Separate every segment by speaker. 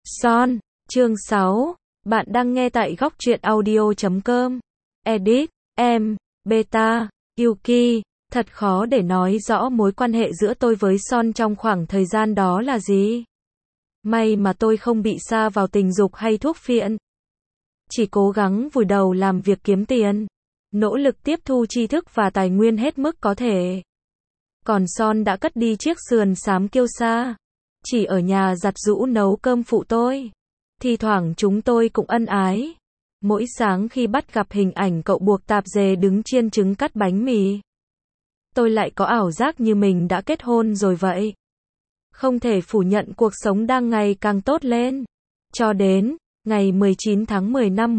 Speaker 1: Son, chương 6, bạn đang nghe tại góc truyện audio.com. Edit, em, Beta, Yuki, thật khó để nói rõ mối quan hệ giữa tôi với Son trong khoảng thời gian đó là gì. May mà tôi không bị sa vào tình dục hay thuốc phiện. Chỉ cố gắng vùi đầu làm việc kiếm tiền, nỗ lực tiếp thu tri thức và tài nguyên hết mức có thể. Còn Son đã cất đi chiếc sườn xám kiêu sa, chỉ ở nhà giặt giũ nấu cơm phụ tôi. Thi thoảng chúng tôi cũng ân ái. Mỗi sáng khi bắt gặp hình ảnh cậu buộc tạp dề đứng chiên trứng cắt bánh mì, tôi lại có ảo giác như mình đã kết hôn rồi vậy. Không thể phủ nhận cuộc sống đang ngày càng tốt lên. Cho đến ngày 19 tháng 10 năm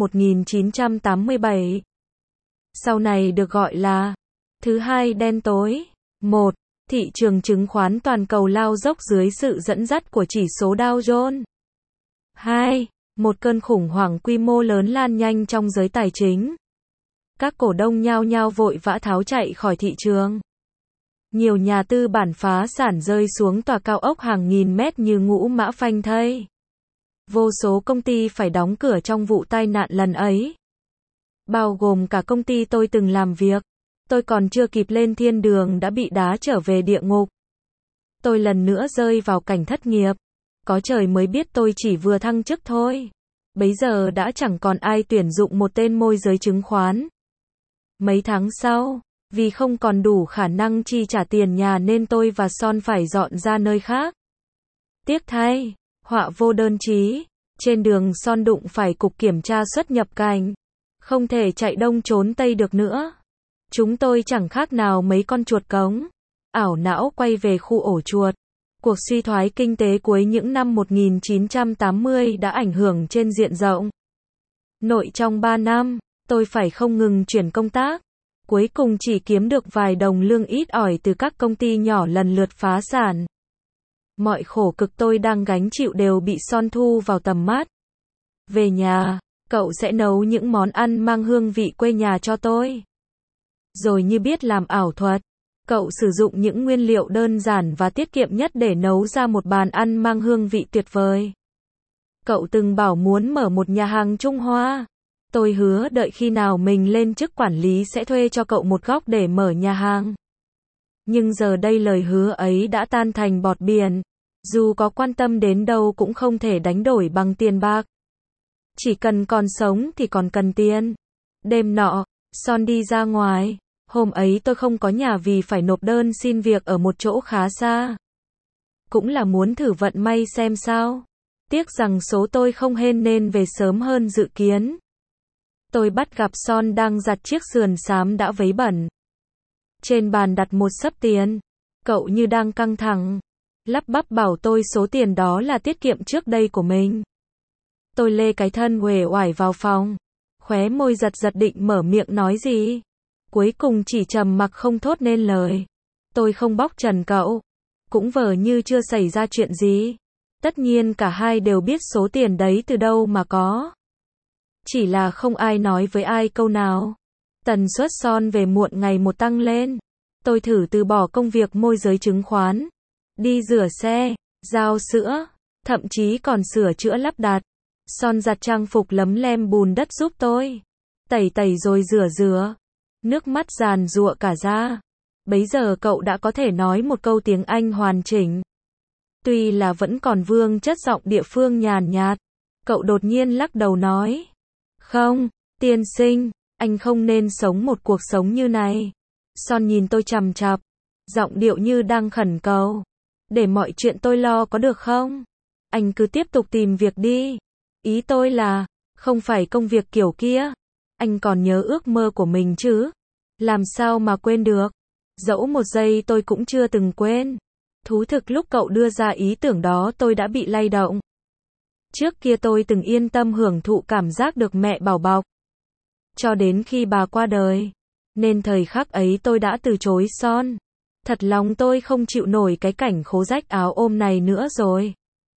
Speaker 1: 1987. Sau này được gọi là thứ hai đen tối. 1. Thị trường chứng khoán toàn cầu lao dốc dưới sự dẫn dắt của chỉ số Dow Jones. 2. Một cơn khủng hoảng quy mô lớn lan nhanh trong giới tài chính. Các cổ đông nhao nhao vội vã tháo chạy khỏi thị trường. Nhiều nhà tư bản phá sản rơi xuống tòa cao ốc hàng nghìn mét như ngũ mã phanh thây. Vô số công ty phải đóng cửa trong vụ tai nạn lần ấy. Bao gồm cả công ty tôi từng làm việc. Tôi còn chưa kịp lên thiên đường đã bị đá trở về địa ngục. Tôi lần nữa rơi vào cảnh thất nghiệp. Có trời mới biết tôi chỉ vừa thăng chức thôi. Bấy giờ đã chẳng còn ai tuyển dụng một tên môi giới chứng khoán. Mấy tháng sau, vì không còn đủ khả năng chi trả tiền nhà nên tôi và Son phải dọn ra nơi khác. Tiếc thay, họa vô đơn chí. Trên đường Son đụng phải cục kiểm tra xuất nhập cảnh. Không thể chạy đông trốn tây được nữa. Chúng tôi chẳng khác nào mấy con chuột cống. Ảo não quay về khu ổ chuột. Cuộc suy thoái kinh tế cuối những năm 1980 đã ảnh hưởng trên diện rộng. Nội trong 3 năm, tôi phải không ngừng chuyển công tác. Cuối cùng chỉ kiếm được vài đồng lương ít ỏi từ các công ty nhỏ lần lượt phá sản. Mọi khổ cực tôi đang gánh chịu đều bị Son thu vào tầm mắt. Về nhà, cậu sẽ nấu những món ăn mang hương vị quê nhà cho tôi. Rồi như biết làm ảo thuật, cậu sử dụng những nguyên liệu đơn giản và tiết kiệm nhất để nấu ra một bàn ăn mang hương vị tuyệt vời. Cậu từng bảo muốn mở một nhà hàng Trung Hoa. Tôi hứa đợi khi nào mình lên chức quản lý sẽ thuê cho cậu một góc để mở nhà hàng. Nhưng giờ đây lời hứa ấy đã tan thành bọt biển. Dù có quan tâm đến đâu cũng không thể đánh đổi bằng tiền bạc. Chỉ cần còn sống thì còn cần tiền. Đêm nọ, Son đi ra ngoài. Hôm ấy tôi không có nhà vì phải nộp đơn xin việc ở một chỗ khá xa. Cũng là muốn thử vận may xem sao. Tiếc rằng số tôi không hên nên về sớm hơn dự kiến. Tôi bắt gặp Son đang giặt chiếc sườn xám đã vấy bẩn. Trên bàn đặt một xấp tiền. Cậu như đang căng thẳng. Lắp bắp bảo tôi số tiền đó là tiết kiệm trước đây của mình. Tôi lê cái thân uể oải vào phòng. Khóe môi giật giật định mở miệng nói gì. Cuối cùng chỉ trầm mặc không thốt nên lời. Tôi không bóc trần cậu. Cũng vờ như chưa xảy ra chuyện gì. Tất nhiên cả hai đều biết số tiền đấy từ đâu mà có. Chỉ là không ai nói với ai câu nào. Tần suất Son về muộn ngày một tăng lên. Tôi thử từ bỏ công việc môi giới chứng khoán. Đi rửa xe, giao sữa, thậm chí còn sửa chữa lắp đặt. Son giặt trang phục lấm lem bùn đất giúp tôi. Tẩy tẩy rồi rửa rửa. Nước mắt giàn giụa cả ra. Bấy giờ cậu đã có thể nói một câu tiếng Anh hoàn chỉnh. Tuy là vẫn còn vương chất giọng địa phương nhàn nhạt. Cậu đột nhiên lắc đầu nói. Không, tiên sinh, anh không nên sống một cuộc sống như này. Son nhìn tôi chằm chặp. Giọng điệu như đang khẩn cầu. Để mọi chuyện tôi lo có được không? Anh cứ tiếp tục tìm việc đi. Ý tôi là, không phải công việc kiểu kia. Anh còn nhớ ước mơ của mình chứ? Làm sao mà quên được? Dẫu một giây tôi cũng chưa từng quên. Thú thực lúc cậu đưa ra ý tưởng đó tôi đã bị lay động. Trước kia tôi từng yên tâm hưởng thụ cảm giác được mẹ bảo bọc. Cho đến khi bà qua đời. Nên thời khắc ấy tôi đã từ chối Son. Thật lòng tôi không chịu nổi cái cảnh khố rách áo ôm này nữa rồi.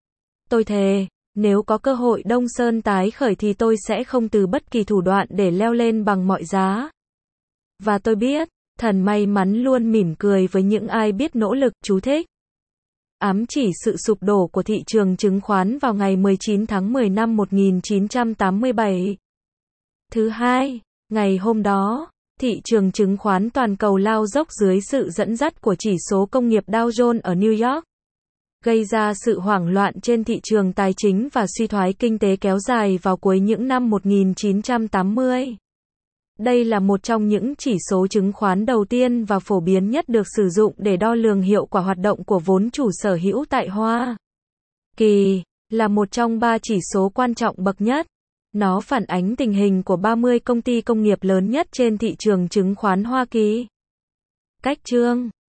Speaker 1: Tôi thề, nếu có cơ hội Đông Sơn tái khởi thì tôi sẽ không từ bất kỳ thủ đoạn để leo lên bằng mọi giá. Và tôi biết, thần may mắn luôn mỉm cười với những ai biết nỗ lực. Chú thích. ám chỉ sự sụp đổ của thị trường chứng khoán vào ngày 19 tháng 10 năm 1987. Thứ hai, ngày hôm đó, thị trường chứng khoán toàn cầu lao dốc dưới sự dẫn dắt của chỉ số công nghiệp Dow Jones ở New York, gây ra sự hoảng loạn trên thị trường tài chính và suy thoái kinh tế kéo dài vào cuối những năm 1980. Đây là một trong những chỉ số chứng khoán đầu tiên và phổ biến nhất được sử dụng để đo lường hiệu quả hoạt động của vốn chủ sở hữu tại Hoa Kỳ, là một trong 3 chỉ số quan trọng bậc nhất. Nó phản ánh tình hình của 30 công ty công nghiệp lớn nhất trên thị trường chứng khoán Hoa Kỳ. Cách chương